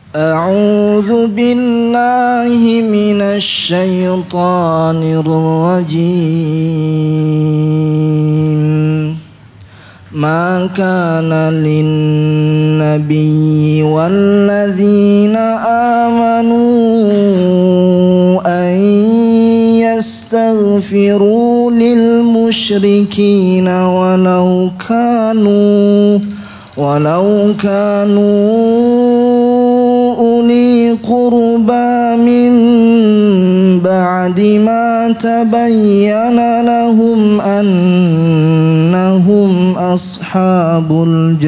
أعوذ بالله من الشيطان الرجيم ما كان للنبي والذين آمنوا أن يستغفروا للمشركين ولو كانوا أولي قربى من بعد ما تبين لهم أنهم أصحاب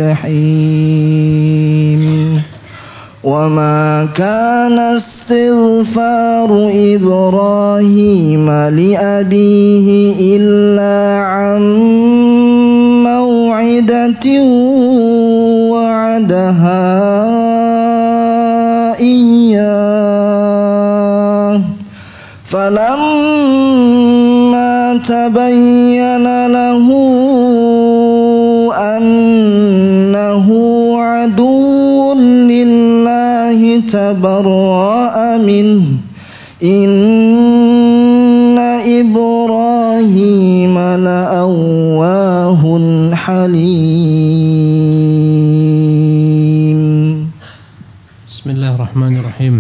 الجحيم وما كان استغفار إبراهيم لأبيه إلا عن موعدة وعدها إياه فلما تبين له أنه عدو لله تبرأ منه إن إبراهيم لأواه حليم. بسم الله الرحمن الرحيم.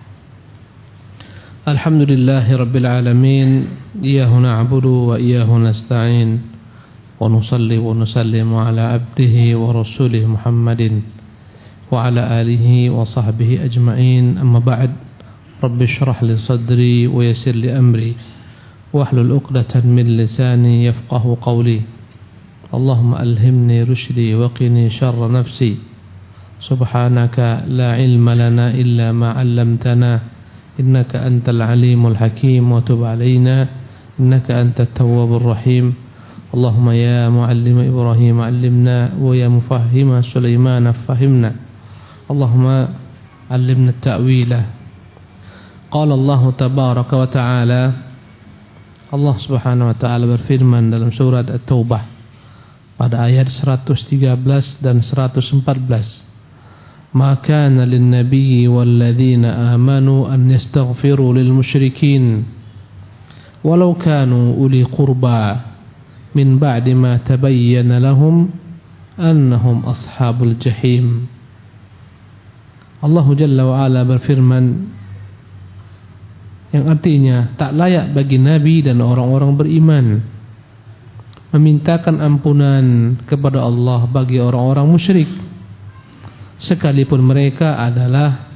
الحمد لله رب العالمين إياه نعبد وإياه نستعين ونصلي ونسلم على عبده ورسوله محمد وعلى آله وصحبه أجمعين. أما بعد رب اشرح لي صدري ويسر لي أمري واحلل عقدة من لساني يفقه قولي. اللهم ألهمني رشدي وقني شر نفسي سبحانك لا علم لنا إلا ما علمتنا إنك أنت العليم الحكيم وتب علينا إنك أنت التواب الرحيم. اللهم يا معلم إبراهيم علمنا ويا مفهم سليمان فهمنا. اللهم علمنا التأويل. قال الله تبارك وتعالى, Allah subhanahu wa ta'ala berfirman dalam surat At-Taubah pada ayat 113 dan 114, Ma kana lin-nabiyyi wal-ladzina amanu an yastaghfiru lil-musyrikin walau kanu uli qurba min ba'di ma tabayyana lahum annahum ashabul jahim. Allah Jalla wa Ala berfirman yang artinya tak layak bagi Nabi dan orang-orang beriman memintakan ampunan kepada Allah bagi orang-orang musyrik sekalipun mereka adalah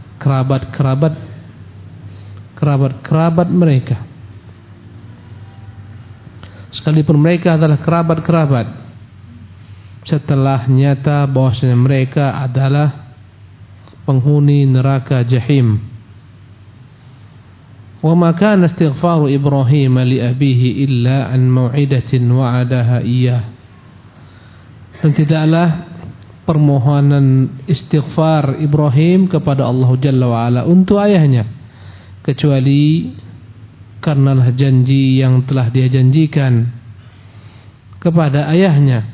kerabat mereka, sekalipun mereka adalah kerabat setelah nyata bahwasanya mereka adalah penghuni neraka jahim. Wa ma kana istighfaru Ibrahim li abihi illa an mau'idatin wa'adaha iyyah. Dan tidaklah permohonan istighfar Ibrahim kepada Allah Jalla wa Ala untuk ayahnya kecuali karenalah janji yang telah dia janjikan kepada ayahnya.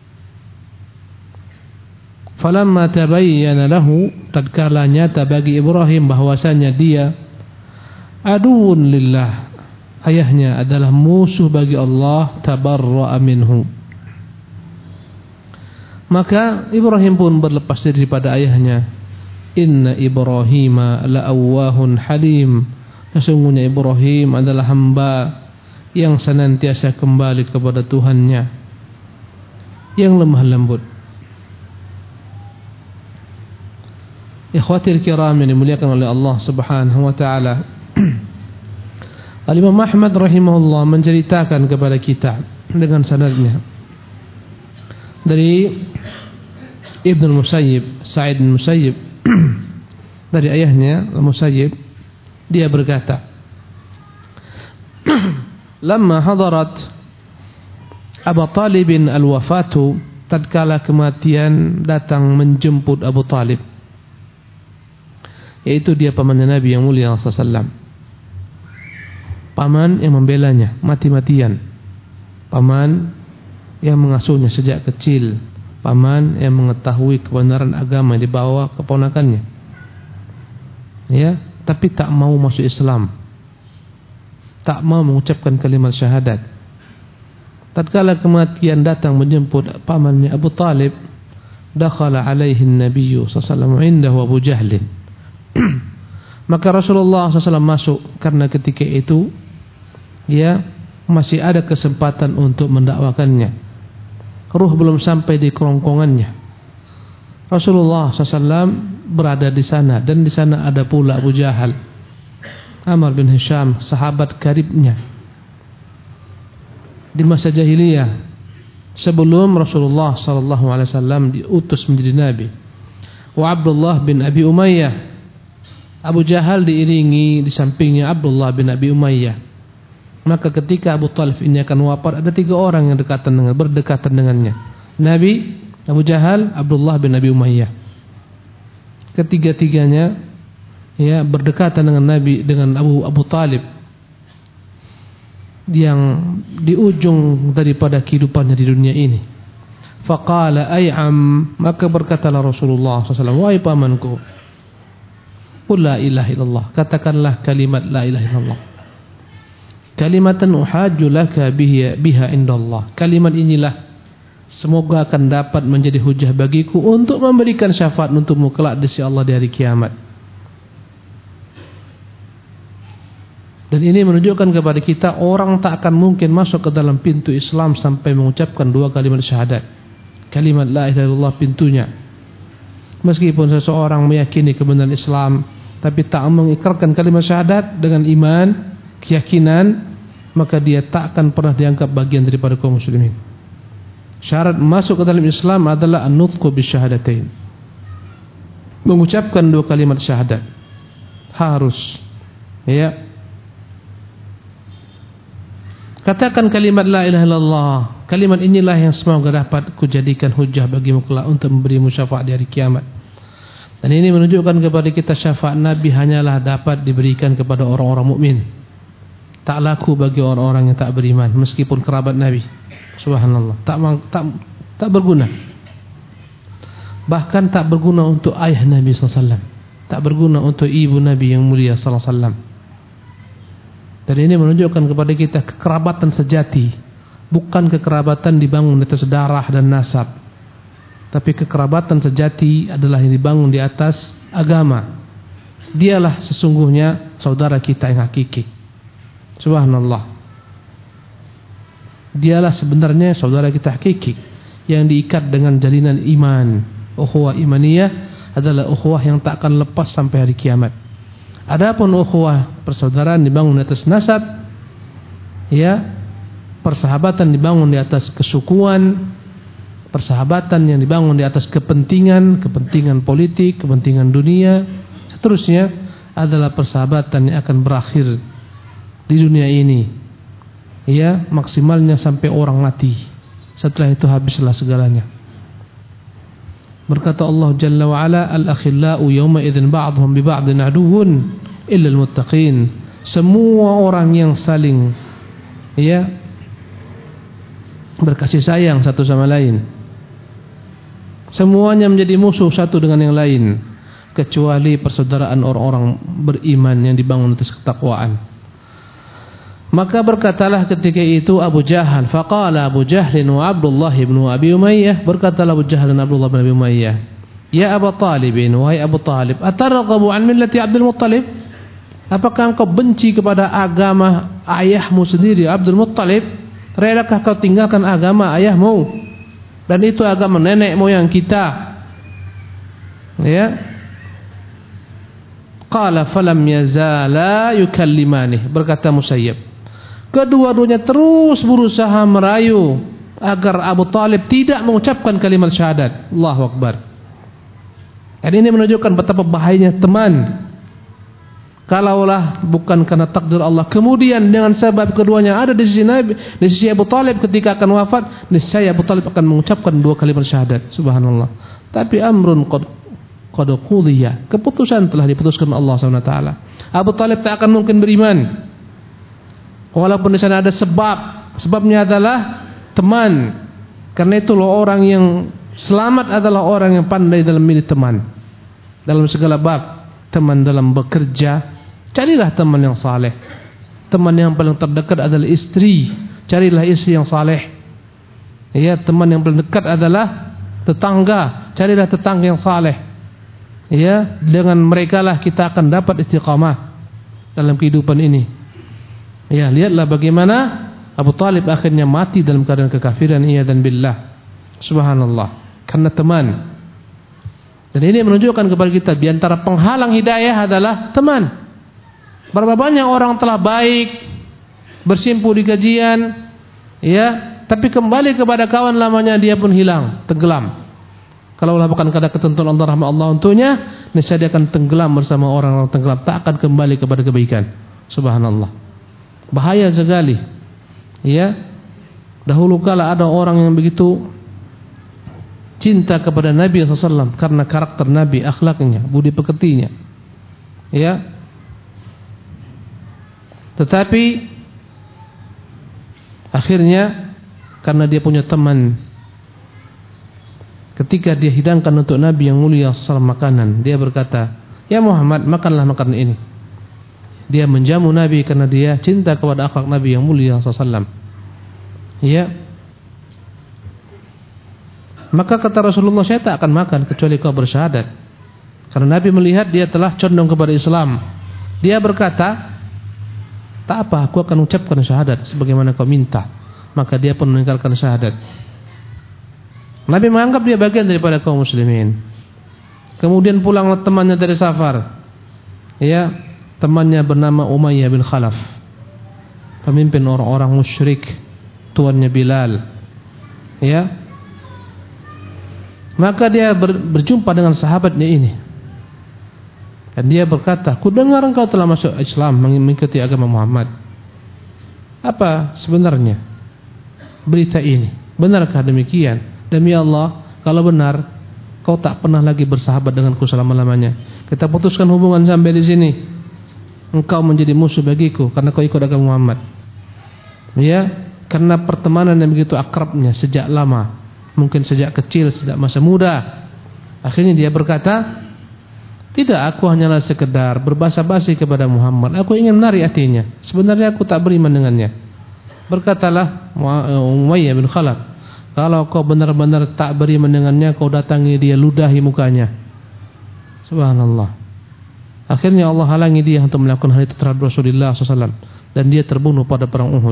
Falamma tabayyana lahu, tatkala nyata bagi Ibrahim bahwasanya dia aduun lillah, ayahnya adalah musuh bagi Allah, tabarra'a minhu, maka Ibrahim pun berlepas diri pada ayahnya. Inna Ibrahima la'awwahun halim, sesungguhnya Ibrahim adalah hamba yang senantiasa kembali kepada Tuhannya, yang lemah lembut. Ikhwatir kiram yang dimuliakan oleh Allah subhanahu wa ta'ala, Al-Imam Ahmad rahimahullah menceritakan kepada kita dengan sanadnya dari Ibn al-Musayyib, Sa'id al-Musayyib, dari ayahnya al-Musayyib, dia berkata, Lamma hadarat Abu Talibin al-wafatu, tatkala kematian datang menjemput Abu Talib, yaitu dia pamannya Nabi yang mulia sallallahu alaihi wasallam, paman yang membelanya mati-matian, paman yang mengasuhnya sejak kecil, paman yang mengetahui kebenaran agama yang dibawa keponakannya. ya, tapi tak mau masuk Islam, tak mau mengucapkan kalimat syahadat. Tatkala kematian datang menjemput pamannya Abu Talib, dakhala alaihi an-nabiy sallallahu alaihi wasallam indahu Abu Jahl. Maka Rasulullah SAW masuk karena ketika itu ya masih ada kesempatan untuk mendakwakannya. Ruh belum sampai di kerongkongannya. Rasulullah SAW berada di sana, dan di sana ada pula Abu Jahal, Amr bin Hisham, sahabat karibnya di masa jahiliyah sebelum Rasulullah SAW diutus menjadi nabi. Wa Abdullah bin Abi Umayyah. Abu Jahal diiringi di sampingnya Abdullah bin Abi Umayyah. Maka ketika Abu Talib ini akan wafat, ada 3 orang yang berdekatan dengannya. Nabi, Abu Jahal, Abdullah bin Abi Umayyah. Ketiga-tiganya ya berdekatan dengan Nabi, dengan Abu Talib yang di ujung daripada kehidupannya di dunia ini. Faqala ay'am, maka berkatalah Rasulullah SAW, wahai pamanku, qul la ilaha illallah, katakanlah kalimat la ilaha illallah. Kalimatan uhajju laka biha indallah. Kalimat inilah semoga akan dapat menjadi hujah bagiku untuk memberikan syafaat untukmu kelak di sisi Allah di hari kiamat. Dan ini menunjukkan kepada kita orang tak akan mungkin masuk ke dalam pintu Islam sampai mengucapkan 2 kalimat syahadat. Kalimat la ilaha illallah pintunya. Meskipun seseorang meyakini kebenaran Islam tapi tak mengikrarkan kalimat syahadat dengan iman, keyakinan, maka dia tak akan pernah dianggap bagian daripada kaum muslimin. Syarat masuk ke dalam Islam adalah an-nutqu bisyahadatain. Mengucapkan 2 kalimat syahadat. Harus. Ya. Katakan kalimat la ilaha illallah. Kalimat inilah yang semoga dapat kujadikan hujah bagimu kelak untuk memberimu syafaat di hari kiamat. Dan ini menunjukkan kepada kita syafaat Nabi hanyalah dapat diberikan kepada orang-orang mukmin. Tak laku bagi orang-orang yang tak beriman, meskipun kerabat Nabi. Subhanallah, tak berguna. Bahkan tak berguna untuk ayah Nabi SAW, tak berguna untuk ibu Nabi yang mulia SAW. Dan ini menunjukkan kepada kita kekerabatan sejati, bukan kekerabatan dibangun di atas darah dan nasab, tapi kekerabatan sejati adalah yang dibangun di atas agama. Dialah sesungguhnya saudara kita yang hakiki. Subhanallah. Dialah sebenarnya saudara kita hakiki yang diikat dengan jalinan iman. Ukhuwah imaniyah adalah ukhuwah yang tak akan lepas sampai hari kiamat. Adapun ukhuwah persaudaraan dibangun di atas nasab, ya, persahabatan dibangun di atas kesukuan, persahabatan yang dibangun di atas kepentingan politik, kepentingan dunia, seterusnya adalah persahabatan yang akan berakhir di dunia ini, ya, maksimalnya sampai orang mati. Setelah itu habislah segalanya. Berkata Allah Jalla wa Ala, al-akhillau yawma idzin ba'dhum bi ba'din aduwwun illa al-muttaqin. Semua orang yang saling, ya, berkasih sayang satu sama lain, semuanya menjadi musuh satu dengan yang lain, kecuali persaudaraan orang-orang beriman yang dibangun atas ketakwaan. Maka berkatalah ketika itu Abu Jahal, faqala Abu Jahlin wa Abdullah bin Abi Umayyah, berkatalah Abu Jahal dan Abdullah bin Abi Umayyah, ya Abu Talib, wahai Abu Talib, atarghabu an millati Abdul Muttalib? Apakah engkau benci kepada agama ayahmu sendiri Abdul Muttalib? Relakah kau tinggalkan agama ayahmu? Dan itu agama nenek moyang kita. Ya. Qala falam yazala yukallimani. Berkata Musayyib, kedua-duanya terus berusaha merayu agar Abu Talib tidak mengucapkan kalimat syahadat. Allahu Akbar. Dan ini menunjukkan betapa bahayanya teman. Kalaulah bukan karena takdir Allah, kemudian dengan sebab keduanya ada di sisi Nabi, di sisi Abu Talib ketika akan wafat, niscaya Abu Talib akan mengucapkan 2 kalimat syahadat. Subhanallah. Tapi amrun qad qudiya, keputusan telah diputuskan Allah SWT. Abu Talib tak akan mungkin beriman, walaupun di sana ada sebabnya adalah teman. Karena itu loh, orang yang selamat adalah orang yang pandai dalam milih teman dalam segala bab. teman dalam bekerja, carilah teman yang saleh. Teman yang paling terdekat adalah istri, carilah istri yang saleh. Ya, teman yang paling dekat adalah tetangga, carilah tetangga yang saleh. Ya, dengan merekalah kita akan dapat istiqamah dalam kehidupan ini. Ya, lihatlah bagaimana Abu Talib akhirnya mati dalam keadaan kekafiran, iyadzan billah. Subhanallah, karena teman. Dan ini menunjukkan kepada kita di antara penghalang hidayah adalah teman. Berapa banyak orang telah baik, bersimpu di kajian, ya, tapi kembali kepada kawan lamanya dia pun hilang, tenggelam. Kalaulah bukan karena ketentuan Allah, rahmat Allah untuknya, niscaya dia akan tenggelam bersama orang-orang tenggelam, tak akan kembali kepada kebaikan. Subhanallah, bahaya sekali. Ya, dahulu kala ada orang yang begitu cinta kepada Nabi SAW karena karakter Nabi, akhlaknya, budi pekertinya. Ya. Tetapi akhirnya karena dia punya teman, ketika dia hidangkan untuk Nabi yang mulia SAW makanan, dia berkata, "Ya Muhammad, makanlah makanan ini." Dia menjamu Nabi karena dia cinta kepada akhlak Nabi yang mulia SAW. Ya. Maka kata Rasulullah, "Saya tak akan makan kecuali kau bersyahadat." Karena Nabi melihat dia telah condong kepada Islam. Dia berkata, "Tak apa, aku akan ucapkan syahadat sebagaimana kau minta." Maka dia pun meninggalkan syahadat. Nabi menganggap dia bagian daripada kaum muslimin. Kemudian pulang temannya dari safar. Ya, temannya bernama Umayyah bin Khalaf, pemimpin orang-orang musyrik, tuannya Bilal. Ya. Maka dia berjumpa dengan sahabatnya ini. Dan dia berkata, "Ku dengar engkau telah masuk Islam, mengikuti agama Muhammad. Apa sebenarnya berita ini? Benarkah demikian?" "Demi Allah, kalau benar, kau tak pernah lagi bersahabat denganku selama-lamanya. Kita putuskan hubungan sampai di sini. Engkau menjadi musuh bagiku karena kau ikut agama Muhammad." Ya, karena pertemanan yang begitu akrabnya sejak lama, mungkin sejak kecil, sejak masa muda. Akhirnya dia berkata, "Tidak, aku hanyalah sekedar berbasa-basi kepada Muhammad. Aku ingin menarik hatinya. Sebenarnya aku tak beriman dengannya." Berkatalah Umayyah bin Khalaf, "Kalau kau benar-benar tak beriman dengannya, kau datangi dia, ludahi mukanya." Subhanallah. Akhirnya Allah halangi dia untuk melakukan hal itu terhadap Rasulullah SAW, dan dia terbunuh pada perang Uhud.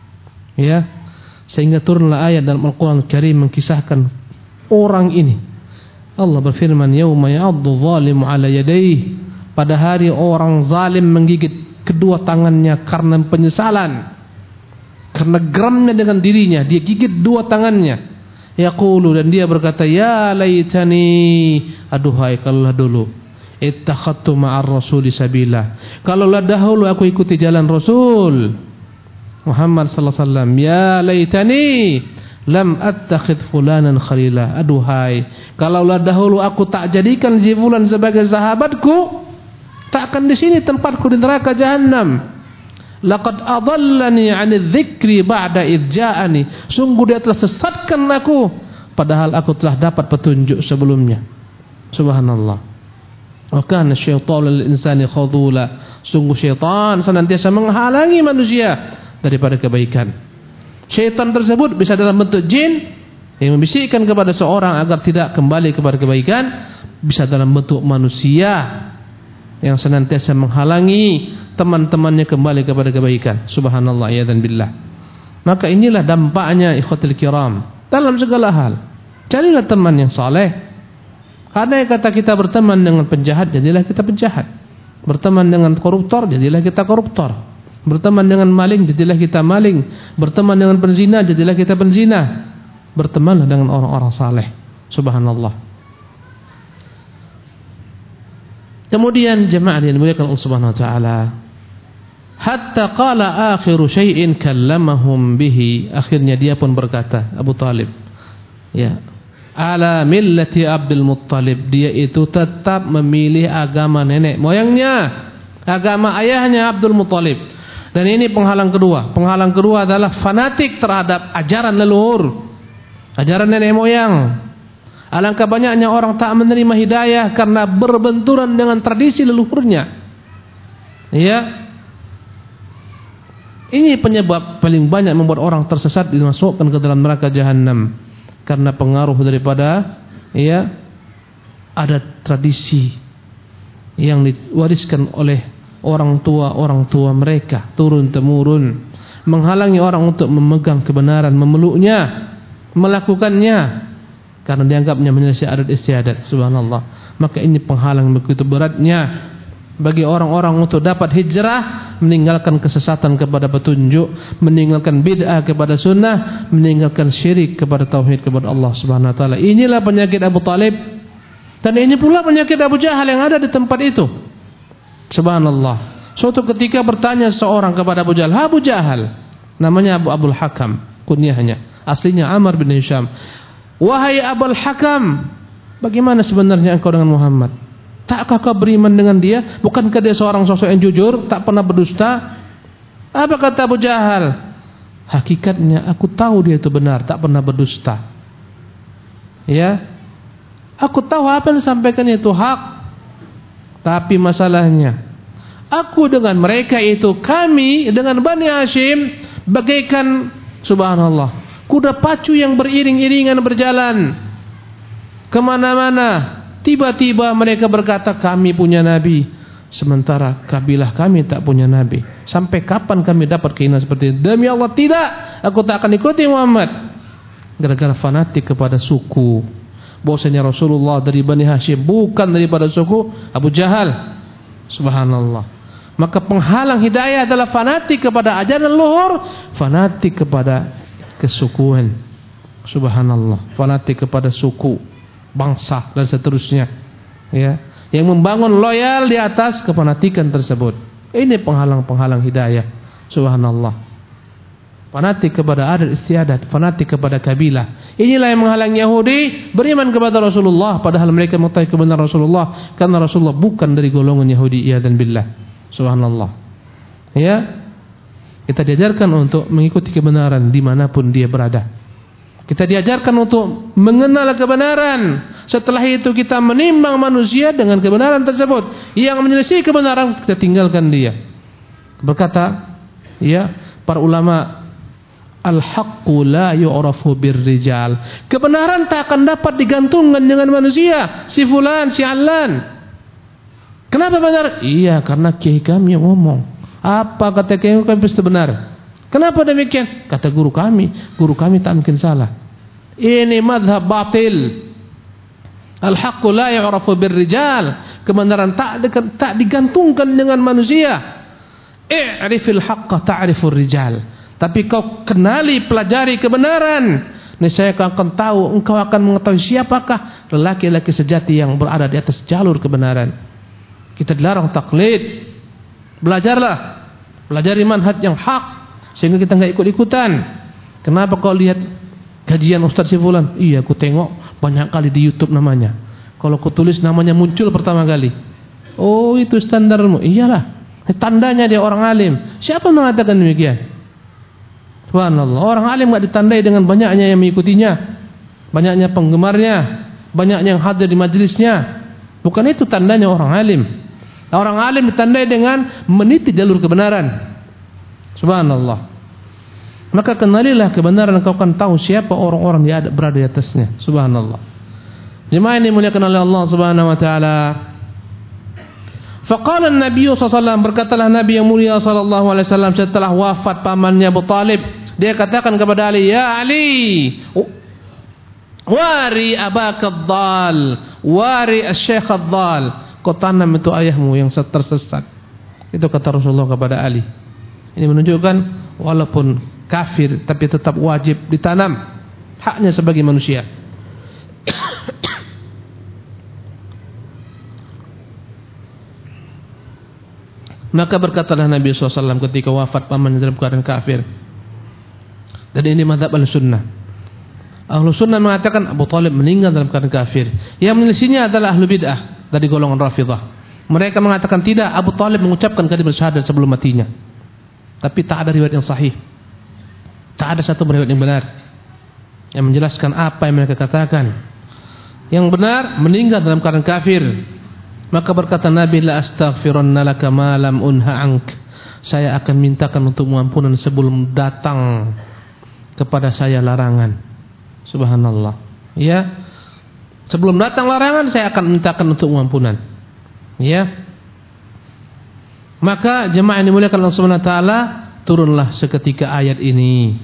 Ya, sehingga turunlah ayat dalam Al-Quran Karim mengkisahkan orang ini. Allah berfirman, "Yauma ya'addu zalimu 'ala yadayhi." Pada hari orang zalim menggigit kedua tangannya karena penyesalan, karena geramnya dengan dirinya, dia gigit dua tangannya. Yaqulu, dan dia berkata, "Ya laitani, aduhai kalaulah dulu, ittakhadtu ma'ar rasuli sabila, kalaulah dahulu aku ikuti jalan Rasul Muhammad sallallahu alaihi wasallam. Ya laitani lam attakhidh fulanan khalila, aduhai kalaulah dahulu aku tak jadikan si fulan sebagai sahabatku, takkan di sini tempatku di neraka jahanam. Laqad adallani 'anil dzikri ba'da idz ja'ani, sungguh dia telah sesatkan aku padahal aku telah dapat petunjuk sebelumnya." Subhanallah. Wa kana syaitanu lil insani khadula, sungguh syaitan senantiasa menghalangi manusia daripada kebaikan. Syaitan tersebut bisa dalam bentuk jin yang membisikkan kepada seorang agar tidak kembali kepada kebaikan, bisa dalam bentuk manusia yang senantiasa menghalangi teman-temannya kembali kepada kebaikan. Subhanallah, ya dan billah. Maka inilah dampaknya ikhwatul kiram dalam segala hal. Carilah teman yang saleh. Karena kata kita berteman dengan penjahat, jadilah kita penjahat. Berteman dengan koruptor, jadilah kita koruptor. Berteman dengan maling, jadilah kita maling. Berteman dengan penzina, jadilah kita penzina. Bertemanlah dengan orang-orang saleh. Subhanallah. Kemudian jemaah yang dimuliakan Allah Subhanahu wa taala, hatta qala akhiru syai'in kallamahum bihi, akhirnya dia pun berkata, Abu Talib, ya, ala millati Abdul Muttalib, dia itu tetap memilih agama nenek moyangnya, agama ayahnya Abdul Muttalib. Dan ini penghalang kedua. Penghalang kedua adalah fanatik terhadap ajaran leluhur, ajaran nenek moyang. Alangkah banyaknya orang tak menerima hidayah karena berbenturan dengan tradisi leluhurnya. Ya. Ini penyebab paling banyak membuat orang tersesat dimasukkan ke dalam neraka jahanam karena pengaruh daripada ada tradisi yang diwariskan oleh orang tua mereka turun temurun, menghalangi orang untuk memegang kebenaran, memeluknya, melakukannya karena dianggapnya menyelesaikan adat istiadat. Subhanallah. Maka ini penghalang begitu beratnya bagi orang-orang untuk dapat hijrah, meninggalkan kesesatan kepada petunjuk, meninggalkan bid'ah kepada sunnah, meninggalkan syirik kepada tauhid kepada Allah Subhanahu wa taala. Inilah penyakit Abu Talib, dan ini pula penyakit Abu Jahal yang ada di tempat itu. Subhanallah. Suatu ketika bertanya seorang kepada Abu Jahal, Abu Jahal, namanya Abul Hakam, kunyahnya, aslinya Amr bin Hisham. Wahai Abul Hakam, bagaimana sebenarnya engkau dengan Muhammad? Takkah kau beriman dengan dia? Bukankah dia seorang sosok yang jujur, tak pernah berdusta? Apa kata Abu Jahal? Hakikatnya aku tahu dia itu benar, tak pernah berdusta. Ya, aku tahu apa yang disampaikan itu hak. Tapi masalahnya, aku dengan mereka itu, kami dengan Bani Hashim bagaikan, subhanallah, kuda pacu yang beriring-iringan berjalan kemana-mana. Tiba-tiba mereka berkata kami punya nabi, sementara kabilah kami tak punya nabi. Sampai kapan kami dapat keinginan seperti itu? Demi Allah tidak, aku tak akan ikuti Muhammad. Gara-gara fanatik kepada suku. Bahwasanya Rasulullah dari Bani Hashim, bukan daripada suku Abu Jahal. Subhanallah. Maka penghalang hidayah adalah fanatik kepada ajaran luhur, fanatik kepada kesukuan. Subhanallah. Fanatik kepada suku, bangsa dan seterusnya, ya, yang membangun loyal di atas kefanatikan tersebut. Ini penghalang-penghalang hidayah. Subhanallah. Fanatik kepada adat istiadat, fanatik kepada kabilah. Inilah yang menghalang Yahudi beriman kepada Rasulullah, padahal mereka mengetahui kebenaran Rasulullah, karena Rasulullah bukan dari golongan Yahudi, iyadzan billah. Subhanallah. Ya, kita diajarkan untuk mengikuti kebenaran dimanapun dia berada. Kita diajarkan untuk mengenal kebenaran. Setelah itu kita menimbang manusia dengan kebenaran tersebut. Yang menyelisih kebenaran, kita tinggalkan dia. Berkata para ulama, al-haqqu la yu'rafu birrijal. Kebenaran tak akan dapat digantungkan dengan manusia. Si fulan, si allan. Kenapa benar? Iya, karena kiai kami yang ngomong. Apa kata kiai kami pasti benar. Kenapa demikian? Kata guru kami tak mungkin salah. Ini madhab batil. Al-haqqu la yu'rafu birrijal. Kebenaran tak digantungkan dengan manusia. I'rifil haqqa ta'rifur rijal. Tapi kau kenali, pelajari kebenaran, niscaya kau akan tahu, engkau akan mengetahui siapakah lelaki-lelaki sejati yang berada di atas jalur kebenaran. Kita dilarang taklid. Belajarlah, pelajari manhaj yang hak, sehingga kita enggak ikut-ikutan. Kenapa kau lihat kajian Ustaz Sifulan? Iya, aku tengok banyak kali di YouTube namanya. Kalau aku tulis namanya muncul pertama kali. Oh, itu standarmu. Iyalah, tandanya dia orang alim. Siapa mengatakan demikian? Subhanallah, orang alim enggak ditandai dengan banyaknya yang mengikutinya, banyaknya penggemarnya, banyaknya yang hadir di majelisnya. Bukan itu tandanya orang alim. Orang alim ditandai dengan meniti jalur kebenaran. Subhanallah. Maka kenalilah kebenaran, kau akan tahu siapa orang-orang yang berada di atasnya. Subhanallah. Jemaah ini muliakan oleh Allah Subhanahu wa taala. Faqala an-nabiy sallallahu alaihi wasallam, berkatalah Nabi yang mulia sallallahu alaihi wasallam setelah wafat pamannya Abu Talib, dia katakan kepada Ali, "Ya Ali, wari abaka ad-dal, wari asy-syekh ad-dal." Kau tanam itu ayahmu yang tersesat. Itu kata Rasulullah kepada Ali. Ini menunjukkan walaupun kafir tapi tetap wajib ditanam, haknya sebagai manusia. Maka berkatalah Nabi SAW ketika wafat pamannya dalam keadaan kafir. Dan ini mazhab Ahlussunnah. Ahlussunnah mengatakan Abu Talib meninggal dalam keadaan kafir. Yang menyelisihinya adalah ahlu bid'ah dari golongan Rafidhah. Mereka mengatakan tidak, Abu Talib mengucapkan kalimat syahadat sebelum matinya. Tapi tak ada riwayat yang sahih. Tak ada satu riwayat yang benar yang menjelaskan apa yang mereka katakan. yang benar meninggal dalam keadaan kafir. Maka berkata Nabi, la astaghfirunna laka ma lam unha ank. Saya akan mintakan untukmu ampunan sebelum datang kepada saya larangan. Subhanallah. Ya. Sebelum datang larangan saya akan mintakan untukmu ampunan. Ya. Maka jemaah yang dimuliakan Allah Subhanahu wa taala, turunlah seketika ayat ini.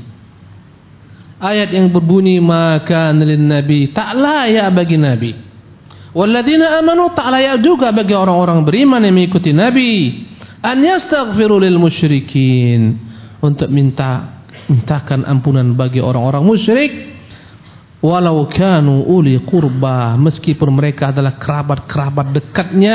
Ayat yang berbunyi maka lin nabi, tak layak bagi nabi. Walladzina amanu, tak layak juga bagi orang-orang beriman yang mengikuti nabi, an yastaghfiru lil musyrikin, untuk mintakan ampunan bagi orang-orang musyrik, walau kanu uli qurba, meskipun mereka adalah kerabat-kerabat dekatnya.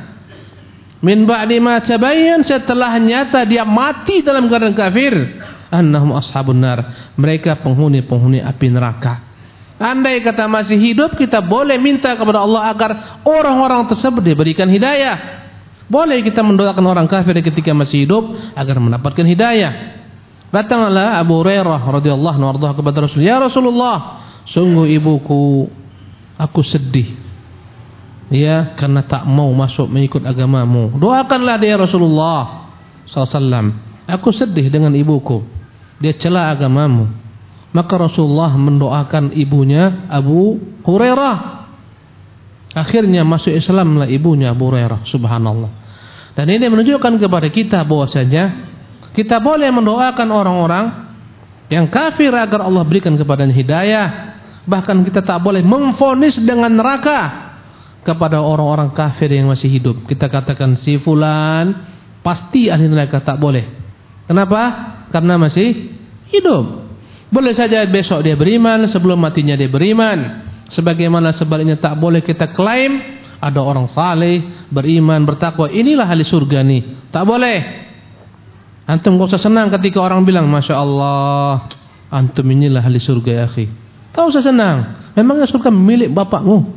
Min ba'di ma tabayyan, setelah nyata dia mati dalam keadaan kafir, annahum ashabun nar, mereka penghuni api neraka. Andai kata masih hidup, kita boleh minta kepada Allah agar orang-orang tersebut diberikan hidayah. Boleh kita mendoakan orang kafir ketika masih hidup agar mendapatkan hidayah. Datanglah Abu Hurairah radhiyallahu anhu kepada Rasul, ya Rasulullah, sungguh ibuku, aku sedih, ya, karena tak mau masuk mengikut agamamu. Doakanlah dia Rasulullah SAW. Aku sedih dengan ibuku, dia cela agamamu. Maka Rasulullah mendoakan ibunya Abu Hurairah. Akhirnya masuk Islamlah ibunya Abu Hurairah. Subhanallah. Dan ini menunjukkan kepada kita bahwasanya kita boleh mendoakan orang-orang yang kafir agar Allah berikan kepadanya hidayah. Bahkan kita tak boleh memvonis dengan neraka kepada orang-orang kafir yang masih hidup. Kita katakan si fulan pasti ahli neraka, tak boleh. Kenapa? Karena masih hidup. Boleh saja besok dia beriman, sebelum matinya dia beriman. Sebagaimana sebaliknya tak boleh kita klaim ada orang saleh, beriman, bertakwa, inilah ahli surga nih. Tak boleh. Antum gak usah senang ketika orang bilang, Masya Allah, antum inilah ahli surga ya akhi. Tak usah senang. Memangnya surga milik bapakmu?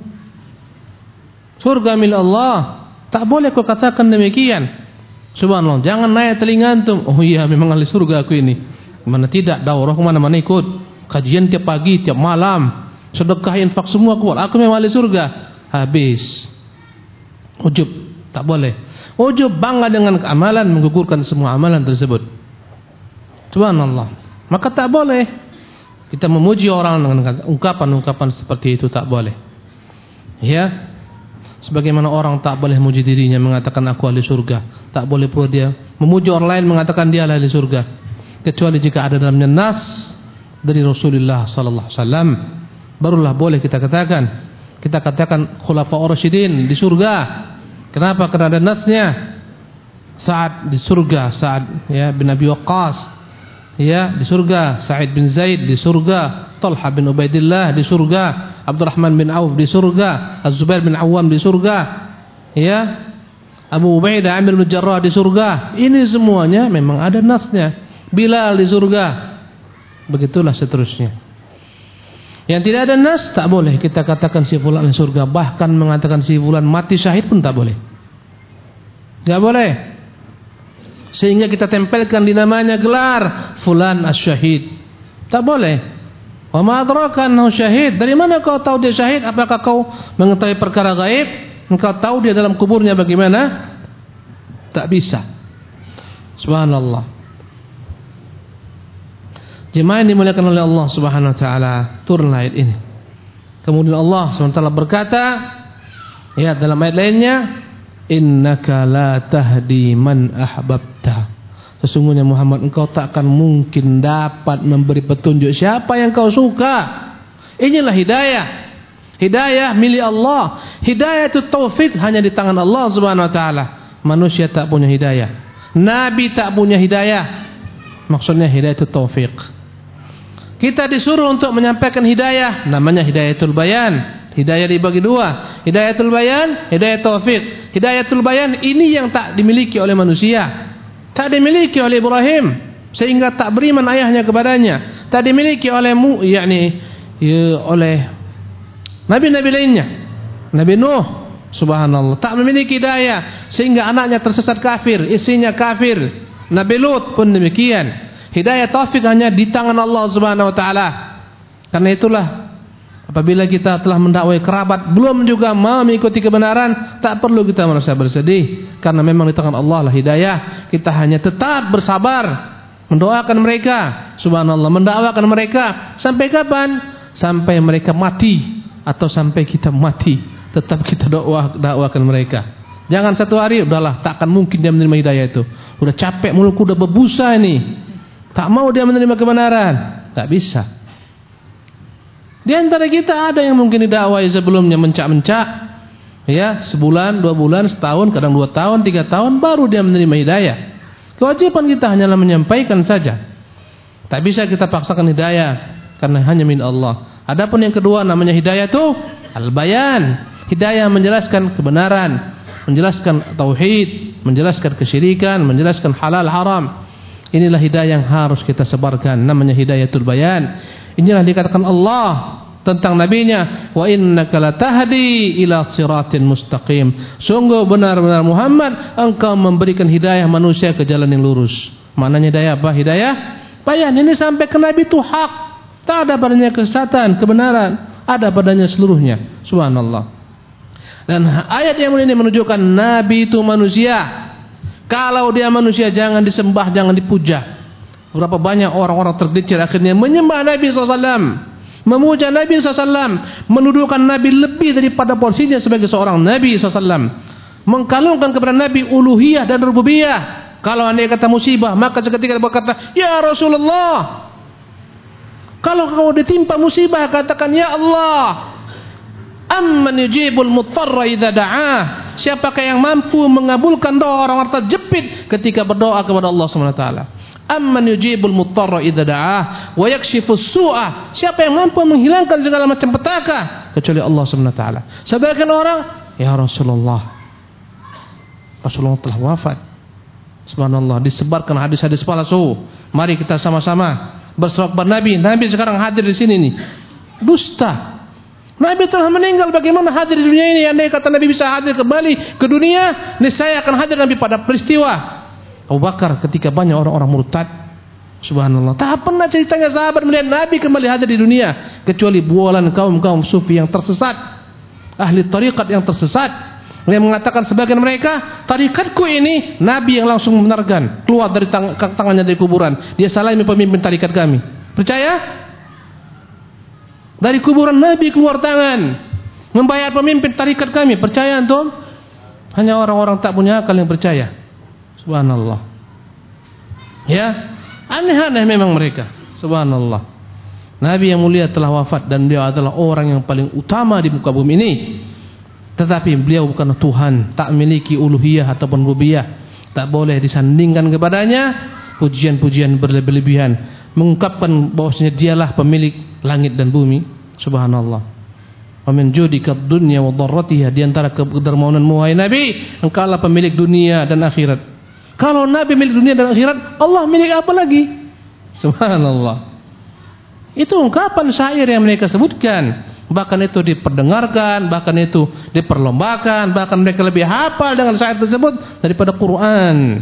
Surga milik Allah. Tak boleh kau katakan demikian. Subhanallah. Jangan naik telinga antum, oh iya memang ahli surga aku ini. Mana tidak, daurah kemana-mana ikut, kajian tiap pagi, tiap malam, sedekah, infak, semua kuat, aku memang ahli surga. Habis. Ujub. Tak boleh. Ujub, bangga dengan amalan, menggugurkan semua amalan tersebut. Subhanallah. Maka tak boleh kita memuji orang dengan ungkapan-ungkapan seperti itu, tak boleh. Ya. Sebagaimana orang tak boleh memuji dirinya mengatakan aku ahli surga, tak boleh pula dia memuji orang lain mengatakan dia ahli surga, kecuali jika ada dalamnya nas dari Rasulullah sallallahu alaihi wasallam, barulah boleh kita katakan. Kita katakan khulafaur rasyidin di surga. Kenapa? Karena ada nasnya. Sa'ad di surga, Sa'ad ya bin Abi Waqqas ya di surga, Sa'id bin Zaid di surga, Talha bin Ubaidillah di surga, Abdurrahman bin Auf di surga, Az-Zubair bin Awam di surga, ya, Abu Ubaidah Amir bin Jarrah di surga. Ini semuanya memang ada nasnya. Bilal di surga. Begitulah seterusnya. Yang tidak ada nas, tak boleh kita katakan si fulan di surga. Bahkan mengatakan si fulan mati syahid pun tak boleh. Tak boleh. Sehingga kita tempelkan di namanya gelar fulan as-syahid. Tak boleh. Wa ma adraka annahu syahid. Dari mana kau tahu dia syahid? Apakah kau mengetahui perkara gaib? Engkau tahu dia dalam kuburnya bagaimana? Tak bisa. Subhanallah. Jemaah yang dimuliakan oleh Allah Subhanahu wa taala, turunlah ayat ini. Kemudian Allah Subhanahu wa taala berkata, ya dalam ayat lainnya, innaka la tahdi man ahbabta. Sesungguhnya Muhammad, engkau tak akan mungkin dapat memberi petunjuk siapa yang kau suka. Inilah hidayah. Hidayah milik Allah. Hidayah itu taufik hanya di tangan Allah Subhanahu wa taala. Manusia tak punya hidayah. Nabi tak punya hidayah. Maksudnya hidayah itu taufik. Kita disuruh untuk menyampaikan hidayah, namanya hidayatul bayan. Hidayah dibagi dua, hidayatul bayan, hidayah taufik. Hidayatul bayan ini yang tak dimiliki oleh manusia, tak dimiliki oleh Ibrahim sehingga tak beriman ayahnya kepadanya, tak dimiliki oleh oleh nabi-nabi lainnya. Nabi Nuh, subhanallah, tak memiliki hidayah sehingga anaknya tersesat kafir, istrinya kafir. Nabi Lut pun demikian. Hidayah taufik hanya di tangan Allah Subhanahu wa taala. Karena itulah Apabila kita telah mendakwai kerabat belum juga mau mengikuti kebenaran, tak perlu kita merasa bersedih, karena memang di tangan Allah lah hidayah. Kita hanya tetap bersabar, mendoakan mereka, subhanallah, mendakwakan mereka sampai kapan? Sampai mereka mati atau sampai kita mati, tetap kita dakwakan mereka. Jangan satu hari udahlah, tak akan mungkin dia menerima hidayah itu. Udah capek, mulutku udah berbusa ini, tak mau dia menerima kebenaran, tak bisa. Di antara kita ada yang mungkin didakwai sebelumnya mencak-mencak, ya, sebulan, 2 bulan, setahun, kadang 2 tahun, 3 tahun, baru dia menerima hidayah. Kewajiban kita hanyalah menyampaikan saja. Tak bisa kita paksakan hidayah, karena hanya min Allah. Adapun yang kedua namanya hidayah itu al-bayan. Hidayah menjelaskan kebenaran, menjelaskan tauhid, menjelaskan kesyirikan, menjelaskan halal haram. Inilah hidayah yang harus kita sebarkan, namanya hidayatul bayan. Inilah dikatakan Allah tentang nabinya, wa innaka latahdi ila siratin mustaqim. Sungguh benar-benar Muhammad, engkau memberikan hidayah manusia ke jalan yang lurus. Maknanya hidayah apa? Hidayah bayan. Ini sampai ke nabi itu hak, tak ada padanya kesesatan, kebenaran, ada padanya seluruhnya. Subhanallah. Dan ayat yang ini menunjukkan nabi itu manusia. Kalau dia manusia jangan disembah, jangan dipuja. Berapa banyak orang-orang tergelincir akhirnya menyembah Nabi SAW, memuja Nabi SAW, menuduhkan Nabi lebih daripada porsinya sebagai seorang Nabi SAW, mengkalungkan kepada Nabi uluhiyah dan rububiyah. Kalau anda kata musibah, maka seketika dia berkata, ya Rasulullah. Kalau kau ditimpa musibah, katakan, ya Allah. Amman yujibul mutarra idza da'ah. Siapakah yang mampu mengabulkan doa orang-orang terjepit ketika berdoa kepada Allah SWT? Amman yujibul mutarra idza da'ah wa yakshifus su'a. Siapa yang mampu menghilangkan segala macam petaka kecuali Allah SWT. Sebagian orang, ya Rasulullah, Rasulullah telah wafat. Subhanallah, disebarkan hadis-hadis palsu. Mari kita sama-sama bersorak kepada Nabi. Nabi sekarang hadir di sini nih. Dusta. Nabi telah meninggal, bagaimana hadir di dunia ini? Andai kata Nabi bisa hadir kembali ke dunia, niscaya akan hadir Nabi pada peristiwa Abu Bakar ketika banyak orang-orang murtad. Subhanallah, tak pernah ceritanya sahabat melihat Nabi kembali hadir di dunia, kecuali bualan kaum-kaum sufi yang tersesat, ahli tarikat yang tersesat, yang mengatakan sebagian mereka, tarikatku ini Nabi yang langsung membenarkan, keluar dari tangannya dari kuburan, dia salami pemimpin tarikat kami. Percaya? Dari kuburan Nabi keluar tangan, membayar pemimpin tarikat kami. Percaya antum? Hanya orang-orang tak punya akal yang percaya. Subhanallah. Ya, aneh-aneh memang mereka. Subhanallah. Nabi yang mulia telah wafat dan beliau adalah orang yang paling utama di muka bumi ini. Tetapi beliau bukan Tuhan, tak memiliki uluhiyah ataupun rububiyah. Tak boleh disandingkan kepadanya pujian-pujian berlebihan, mengungkapkan bahwasanya dialah pemilik langit dan bumi. Subhanallah. Wa min judika dunya wa dharratiha, di antara kedermawananmu wahai Nabi, engkaulah pemilik dunia dan akhirat. Kalau Nabi milik dunia dan akhirat, Allah milik apa lagi? Subhanallah. Itu ungkapan syair yang mereka sebutkan. Bahkan itu diperdengarkan, bahkan itu diperlombakan, bahkan mereka lebih hafal dengan syair tersebut daripada Quran.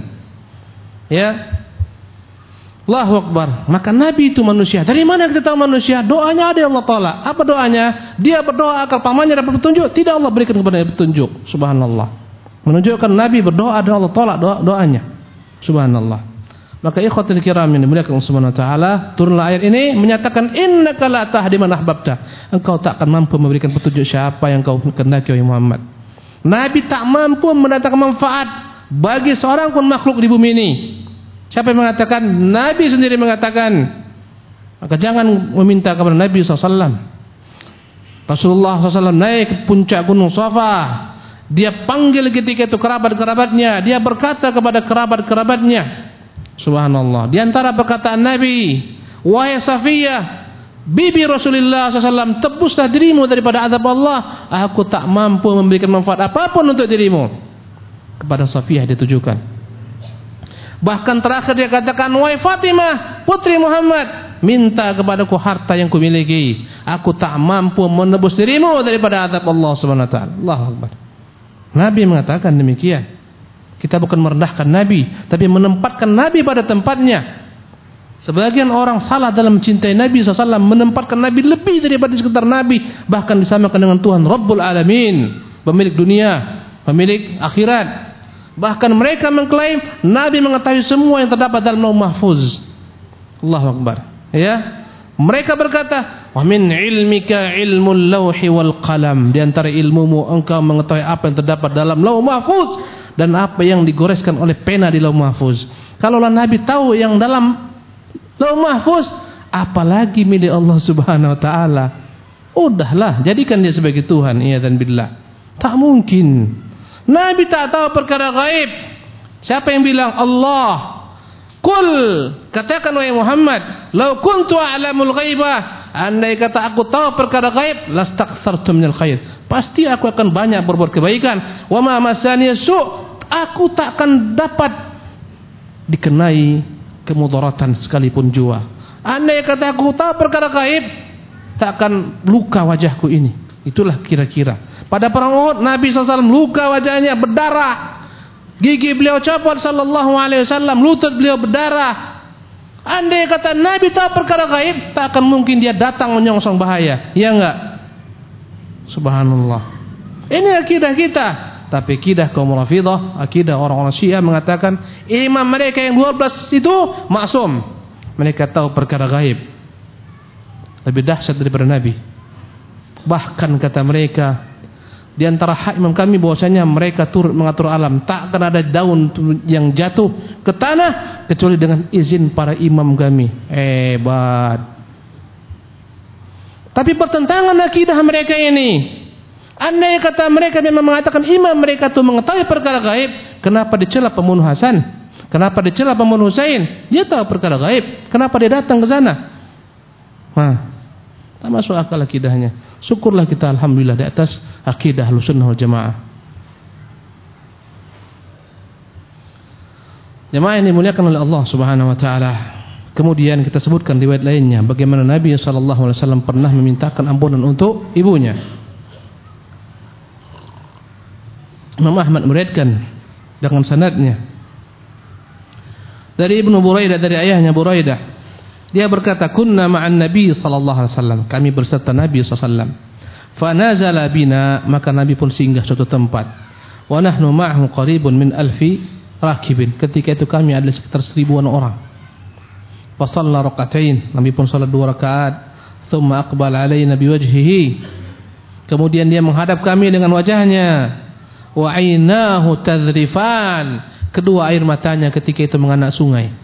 Ya. Allahu Akbar. Maka Nabi itu manusia. Dari mana kita tahu manusia? Doanya ada Allah Ta'ala. Apa doanya? Dia berdoa agar pamannya dapat petunjuk. Tidak Allah berikan kepada dia petunjuk. Subhanallah. Menunjukkan Nabi berdoa dan Allah Ta'ala doanya. Subhanallah. Maka ikhwatul kiram ini dimuliakan Allah Subhanahu wa taala, turunlah ayat ini menyatakan innaka la tahdi man ahbabta. Engkau tak akan mampu memberikan petunjuk siapa yang kau kehendaki wahai Muhammad. Nabi tak mampu mendatangkan manfaat bagi seorang pun makhluk di bumi ini. Siapa yang mengatakan? Nabi sendiri mengatakan. Maka jangan meminta kepada Nabi SAW. Rasulullah SAW naik ke puncak gunung Safa. Dia panggil ketika itu kerabat-kerabatnya. Dia berkata kepada kerabat-kerabatnya. Subhanallah. Di antara perkataan Nabi, wahai Safiyah, bibi Rasulullah SAW, tebuslah dirimu daripada azab Allah. Aku tak mampu memberikan manfaat apapun untuk dirimu. Kepada Safiyah ditujukan. Bahkan terakhir dia katakan, wahai Fatimah, putri Muhammad, minta kepadaku harta yang kumiliki. Aku tak mampu menebus dirimu daripada azab Allah Subhanahu wa taala. Allahu Akbar. Nabi mengatakan demikian. Kita bukan merendahkan Nabi, tapi menempatkan Nabi pada tempatnya. Sebagian orang salah dalam mencintai Nabi SAW, menempatkan Nabi lebih daripada sekedar Nabi, bahkan disamakan dengan Tuhan Rabbul Alamin, pemilik dunia, pemilik akhirat. Bahkan mereka mengklaim Nabi mengetahui semua yang terdapat dalam Lauh Mahfuz. Allahu Akbar. Ya, mereka berkata, wa min ilmika ilmul lauhi wal qalam, di antara ilmumu engkau mengetahui apa yang terdapat dalam Lauh Mahfuz dan apa yang digoreskan oleh pena di Lauh Mahfuz. Kalaulah Nabi tahu yang dalam Lauh Mahfuz, apalagi milik Allah Subhanahu wa taala. Udahlah, jadikan dia sebagai Tuhan, iyadzan billah. Tak mungkin. Nabi tak tahu perkara gaib. Siapa yang bilang? Allah. Qul, katakan wahai Muhammad, law kuntu a'lamul ghaibah, andai kata aku tahu perkara gaib, lastakthartu minal khair, pasti aku akan banyak berbuat kebaikan. Wa ma masani su', aku tak akan dapat dikenai kemudaratan sekalipun jua. Andai kata aku tahu perkara gaib, tak akan luka wajahku ini. Itulah kira-kira. Pada perang Uhud, Nabi SAW luka wajahnya berdarah, gigi beliau copot sallallahu alaihi wasallam, lutut beliau berdarah. Andai kata Nabi tahu perkara gaib, tak akan mungkin dia datang menyongsong bahaya. Ya enggak? Subhanallah. Ini akidah kita. Tapi akidah kaum Rafidah, akidah orang-orang Syiah mengatakan imam mereka yang 12 itu maksum. Mereka tahu perkara gaib lebih dahsyat daripada Nabi. Bahkan kata mereka, di antara hak imam kami bahwasanya mereka turut mengatur alam, tak akan ada daun yang jatuh ke tanah kecuali dengan izin para imam kami. Hebat. Tapi pertentangan akidah mereka ini. Andai kata mereka memang mengatakan imam mereka itu mengetahui perkara gaib, kenapa dicela pembunuh Hasan? Kenapa dicela pembunuh Husain? Dia tahu perkara gaib, kenapa dia datang ke sana? Tak masuk akal akidahnya. Syukurlah kita alhamdulillah di atas akidah Ahlussunnah wal Jamaah. Jemaah yang dimuliakan oleh Allah Subhanahu wa taala. Kemudian kita sebutkan riwayat lainnya bagaimana Nabi sallallahu alaihi wasallam pernah memintakan ampunan untuk ibunya. Imam Ahmad meriwayatkan dengan sanadnya dari Ibnu Buraidah, dari ayahnya Buraidah. Dia berkata, kunna ma'an Nabi sallallahu alaihi wasallam, kami berserta Nabi sallallahu alaihi wasallam. Fa nazala bina, maka Nabi pun singgah suatu tempat. Wa nahnu ma'ahu qaribun min alfi rakibin, ketika itu kami ada sekitar 1000-an orang. Fa shalla rak'atain, Nabi pun salat 2 rakaat. Thumma aqbala alaina biwajhihi, kemudian dia menghadap kami dengan wajahnya. Wa ainahu tadhrifan, kedua air matanya ketika itu menganak sungai.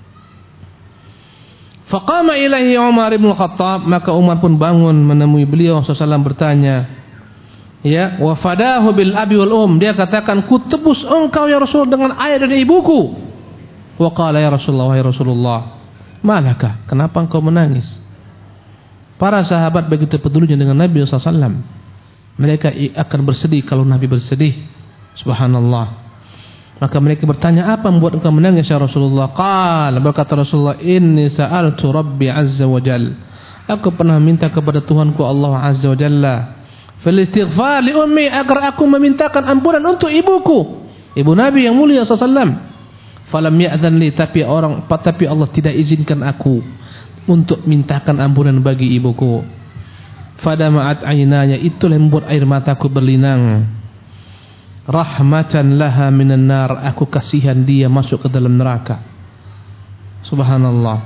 Faqama ilaihi Umar bin Khattab, maka Umar pun bangun menemui beliau sallallahu bertanya, ya, wa fadahu bil abi wal dia katakan, ku tebus engkau ya Rasul dengan ayah dan ibuku. Wa qala ya Rasulullah, ya Rasulullah, malaka, kenapa engkau menangis? Para sahabat begitu pedulinya dengan Nabi sallallahu, mereka akan bersedih kalau Nabi bersedih. Subhanallah. Maka mereka bertanya, apa membuat engkau menangis ya Rasulullah? Qala, berkata Rasulullah, inni sa'altu Rabbi azza wa jalla, aku pernah minta kepada Tuhanku Allah azza wa jalla, fil istighfar li ummi, agar aku memintakan ampunan untuk ibuku, ibu Nabi yang mulia sallallahu. Falam ya'dhan li, tapi Allah tidak izinkan aku untuk mintakan ampunan bagi ibuku. Fadama'at aynaya, itulah yang membuat air mataku berlinang. Rahmatan laha minan nar, aku kasihan dia masuk ke dalam neraka. Subhanallah.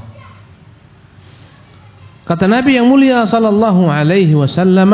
Kata Nabi yang mulia sallallahu alaihi wasallam,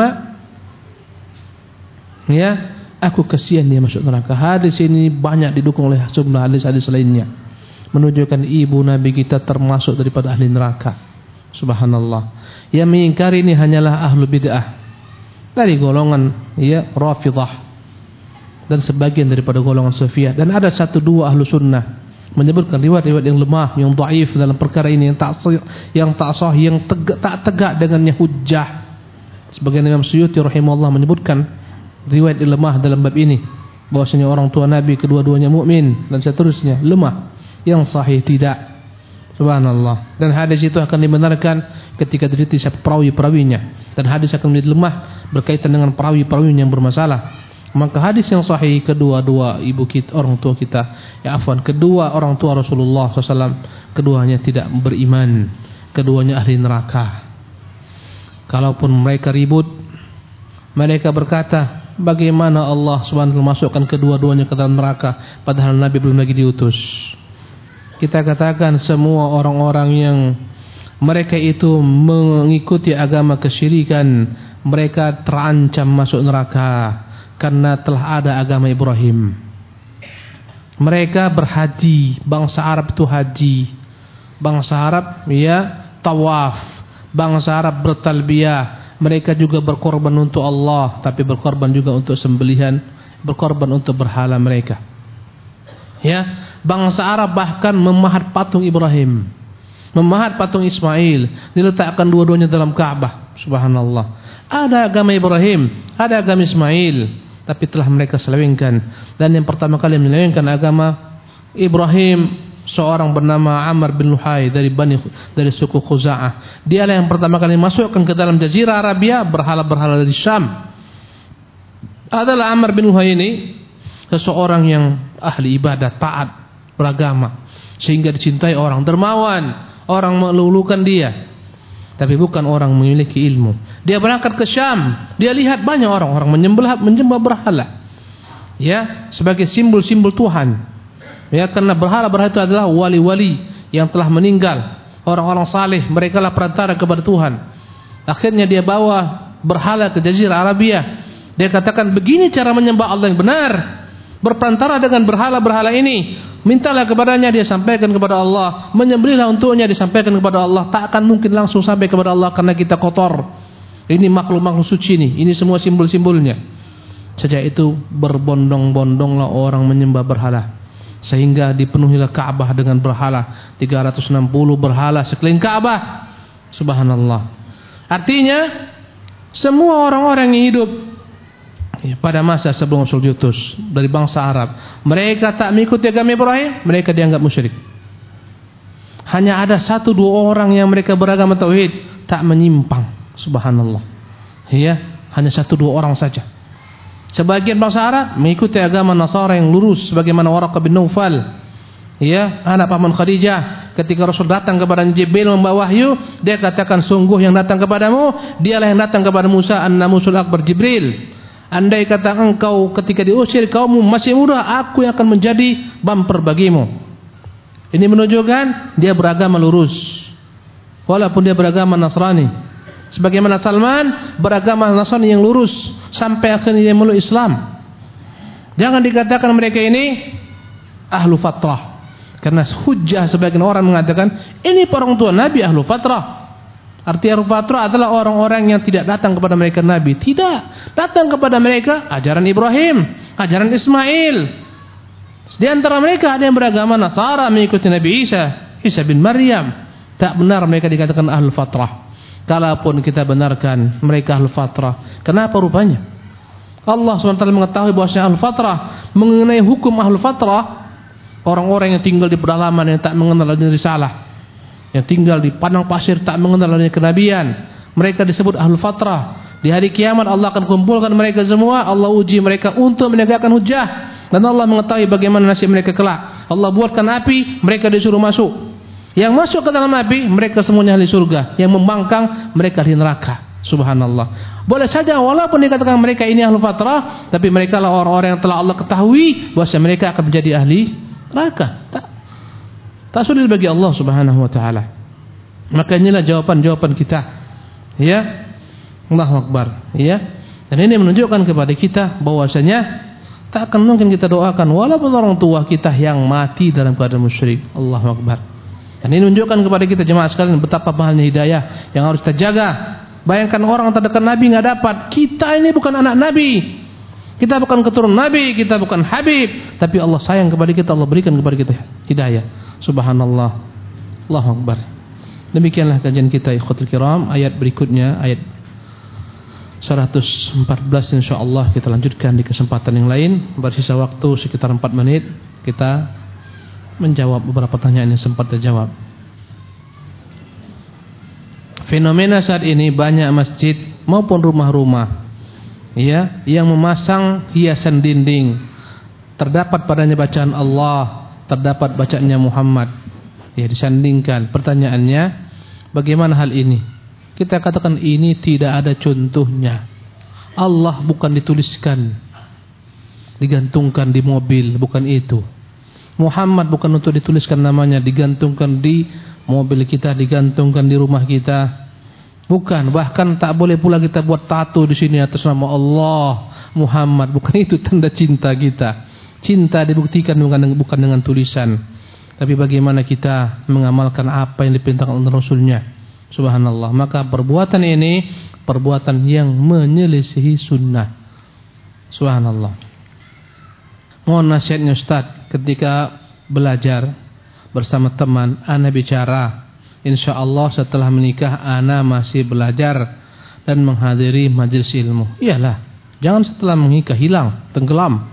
ya, aku kasihan dia masuk neraka. Hadis ini banyak didukung oleh sejumlah hadis-hadis lainnya, menunjukkan ibu Nabi kita termasuk daripada ahli neraka. Subhanallah. Yang mengingkari ini hanyalah ahlu bid'ah dari golongan, ya, Rafidah dan sebagian daripada golongan Sufiyah. Dan ada 1-2 ahlu sunnah menyebutkan riwayat-riwayat yang lemah, yang dhaif dalam perkara ini, yang tak sah, yang tak tegak dengannya hujjah. Sebagian Imam Suyuti rahimahullah menyebutkan riwayat yang lemah dalam bab ini, bahwasanya orang tua Nabi kedua-duanya mukmin dan seterusnya, lemah. Yang sahih tidak. Subhanallah. Dan hadis itu akan dibenarkan ketika diteliti siapa perawi-perawinya, dan hadis akan menjadi lemah berkaitan dengan perawi-perawi yang bermasalah. Maka hadis yang sahih, kedua ibu kita, orang tua kita, kedua orang tua Rasulullah SAW, keduanya tidak beriman, keduanya ahli neraka. Kalaupun mereka ribut, mereka berkata, bagaimana Allah SWT masukkan kedua-duanya ke dalam neraka, padahal Nabi belum lagi diutus. Kita katakan semua orang-orang yang mereka itu mengikuti agama kesyirikan, mereka terancam masuk neraka karena telah ada agama Ibrahim. Mereka berhaji, bangsa Arab itu haji, bangsa Arab tawaf, bangsa Arab bertalbiyah. Mereka juga berkorban untuk Allah, tapi berkorban juga untuk sembelihan, berkorban untuk berhala mereka. Bangsa Arab bahkan memahat patung Ibrahim, memahat patung Ismail, diletakkan dua-duanya dalam Ka'bah. Subhanallah. Ada agama Ibrahim, ada agama Ismail, tapi telah mereka selewengkan. Dan yang pertama kali menyelewengkan agama Ibrahim, seorang bernama Amr bin Luhai dari suku Khuza'ah. Dialah yang pertama kali masukkan ke dalam Jazirah Arabia berhala-berhala dari Syam. Adalah Amr bin Luhai ini seseorang yang ahli ibadah, taat, beragama, sehingga dicintai orang, dermawan, orang melulukan dia. Tapi bukan orang memiliki ilmu. Dia berangkat ke Syam, dia lihat banyak orang menyembah berhala, sebagai simbol-simbol Tuhan. Karena berhala-berhala itu adalah wali-wali yang telah meninggal, orang-orang saleh, mereka lah perantara kepada Tuhan. Akhirnya dia bawa berhala ke Jazirah Arabia. Dia katakan, begini cara menyembah Allah yang benar, berperantara dengan berhala-berhala ini. Mintalah kepadanya, dia sampaikan kepada Allah. Menyembelihlah untuknya, disampaikan kepada Allah. Tak akan mungkin langsung sampai kepada Allah karena kita kotor. Ini makhluk-makhluk suci ini semua simbol-simbolnya. Sejak itu berbondong-bondonglah orang menyembah berhala, sehingga dipenuhilah Ka'bah dengan berhala. 360 berhala sekeliling Ka'bah. Subhanallah. Artinya semua orang-orang yang hidup pada masa sebelum Rasul diutus dari bangsa Arab, mereka tak mengikuti agama Ibrahim, mereka dianggap musyrik. Hanya ada 1-2 orang yang mereka beragama tauhid, tak menyimpang. Subhanallah. Hanya 1-2 orang saja. Sebagian bangsa Arab mengikuti agama Nasara yang lurus, sebagaimana Waraqah bin Naufal, anak paman Khadijah. Ketika Rasul datang kepada Jibril membawa wahyu, dia katakan, sungguh yang datang kepadamu dialah yang datang kepada Musa, an-namusul akbar Jibril. Andai kata engkau ketika diusir kaummu masih muda, aku yang akan menjadi bumper bagimu. Ini menunjukkan dia beragama lurus, walaupun dia beragama Nasrani. Sebagaimana Salman beragama Nasrani yang lurus sampai akhirnya dia meluk Islam. Jangan dikatakan mereka ini ahlu fatrah, karena hujjah sebagian orang mengatakan ini orang tua Nabi ahlu fatrah. Arti ahlu fatrah adalah orang-orang yang tidak datang kepada mereka Nabi. Tidak, datang kepada mereka ajaran Ibrahim, ajaran Ismail. Di antara mereka ada yang beragama Nasara, mengikuti Nabi Isa bin Maryam. Tak benar mereka dikatakan ahlu fatrah. Kalaupun kita benarkan mereka ahlu fatrah, kenapa rupanya Allah SWT mengetahui bahwasanya ahlu fatrah, mengenai hukum ahlu fatrah, orang-orang yang tinggal di pedalaman yang tak mengenal adanya risalah, yang tinggal di padang pasir tak mengenal adanya kenabian, mereka disebut ahlul fatrah. Di hari kiamat Allah akan kumpulkan mereka semua, Allah uji mereka untuk menegakkan hujjah, dan Allah mengetahui bagaimana nasib mereka kelak. Allah buatkan api, mereka disuruh masuk. Yang masuk ke dalam api, mereka semuanya ahli surga. Yang membangkang, mereka ahli neraka. Subhanallah. Boleh saja walaupun dikatakan mereka ini ahlul fatrah, tapi mereka lah orang-orang yang telah Allah ketahui bahwa mereka akan menjadi ahli neraka. Tak sulit bagi Allah Subhanahu wa taala. Maka inilah jawaban-jawaban kita. Allahu Akbar. Dan ini menunjukkan kepada kita bahwasanya tak akan mungkin kita doakan walaupun orang tua kita yang mati dalam keadaan musyrik. Allahu Akbar. Dan ini menunjukkan kepada kita jemaah sekalian betapa mahalnya hidayah yang harus kita jaga. Bayangkan orang terdekat Nabi enggak dapat. Kita ini bukan anak Nabi. Kita bukan keturunan Nabi, kita bukan Habib, tapi Allah sayang kepada kita, Allah berikan kepada kita hidayah. Subhanallah. Allahu Akbar. Demikianlah kajian kita ikhwatul kiram. Ayat berikutnya ayat 114 insyaallah kita lanjutkan di kesempatan yang lain. Bersisa waktu sekitar 4 menit, kita menjawab beberapa pertanyaan yang sempat terjawab. Fenomena saat ini banyak masjid maupun rumah-rumah ya, yang memasang hiasan dinding, terdapat padanya bacaan Allah, terdapat bacaannya Muhammad, ya, disandingkan. Pertanyaannya, bagaimana hal ini? Kita katakan ini tidak ada contohnya. Allah bukan dituliskan, digantungkan di mobil, bukan itu. Muhammad bukan untuk dituliskan namanya, digantungkan di mobil kita, digantungkan di rumah kita. Bukan, bahkan tak boleh pula kita buat tato di sini atas nama Allah Muhammad. Bukan itu tanda cinta kita. Cinta dibuktikan bukan dengan tulisan, tapi bagaimana kita mengamalkan apa yang diperintahkan oleh Rasulnya. Subhanallah. Maka perbuatan ini perbuatan yang menyelisihi sunnah. Subhanallah. Mohon nasihatnya Ustaz, ketika belajar bersama teman, ana bicara, insyaallah setelah menikah ana masih belajar dan menghadiri majelis ilmu. Iyalah, jangan setelah menikah hilang, tenggelam.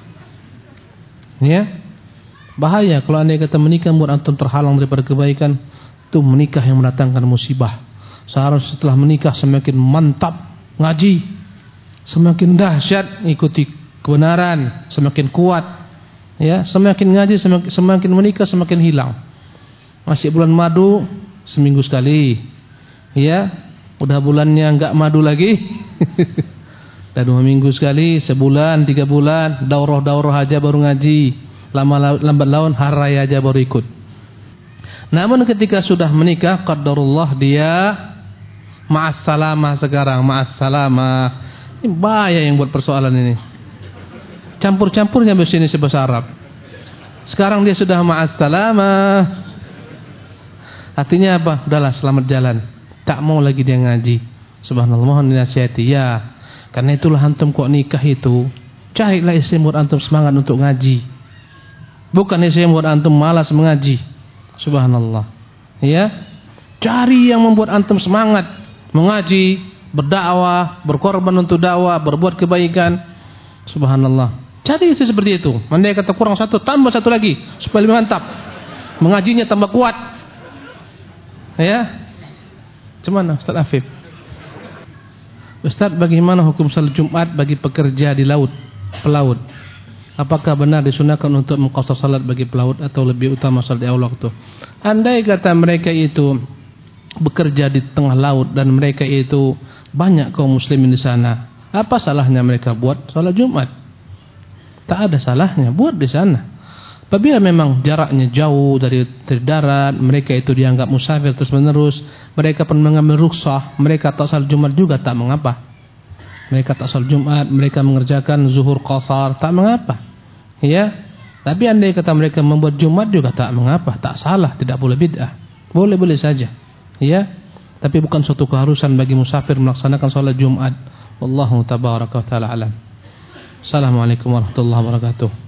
Ya, bahaya kalau anda kata menikah buat antum terhalang daripada kebaikan. Itu menikah yang mendatangkan musibah. Seharusnya setelah menikah semakin mantap ngaji, semakin dahsyat ikuti kebenaran, semakin kuat. Ya, semakin ngaji, semakin menikah semakin hilang. Masih bulan madu seminggu sekali. Ya, udah bulannya enggak madu lagi. Dan 2 minggu sekali, sebulan, 3 bulan, daurah aja baru ngaji. Lambat laun hari aja baru ikut. Namun ketika sudah menikah, qadarullah dia ma'assalamah sekarang, ma'assalamah. Ini bahaya yang buat persoalan ini. Campur-campurnya bahasa ini bahasa Arab. Sekarang dia sudah ma'assalamah. Artinya apa? Udahlah, selamat jalan. Tak mau lagi dia ngaji. Subhanallah, mohon dinasihati ya. Karena itulah antum kok nikah itu, carilah istri buat antum semangat untuk ngaji. Bukan istri buat antum malas mengaji. Subhanallah. Ya. Cari yang membuat antum semangat mengaji, berdakwah, berkorban untuk dakwah, berbuat kebaikan. Subhanallah. Cari istri seperti itu. Andai kata kurang satu, tambah satu lagi supaya lebih mantap. Mengajinya tambah kuat. Ya. Cuman Ustaz Afif. Ustaz, bagaimana hukum salat Jumat bagi pekerja di laut, pelaut? Apakah benar disunahkan untuk mengqasar salat bagi pelaut atau lebih utama salat di awal waktu? Andai kata mereka itu bekerja di tengah laut dan mereka itu banyak kaum muslimin di sana, apa salahnya mereka buat salat Jumat? Tak ada salahnya, buat di sana. Apabila memang jaraknya jauh dari darat, mereka itu dianggap musafir terus menerus, mereka pun mengambil rukhsah, mereka tak salat Jumat juga tak mengapa. Mereka tak salat Jumat, mereka mengerjakan zuhur qasar, tak mengapa. Ya. Tapi andai kata mereka membuat Jumat juga tak mengapa, tak salah, tidak boleh bid'ah. Boleh-boleh saja. Ya. Tapi bukan suatu keharusan bagi musafir melaksanakan salat Jumat. Wallahu tabaraka wa taala alam. Assalamualaikum warahmatullahi wabarakatuh.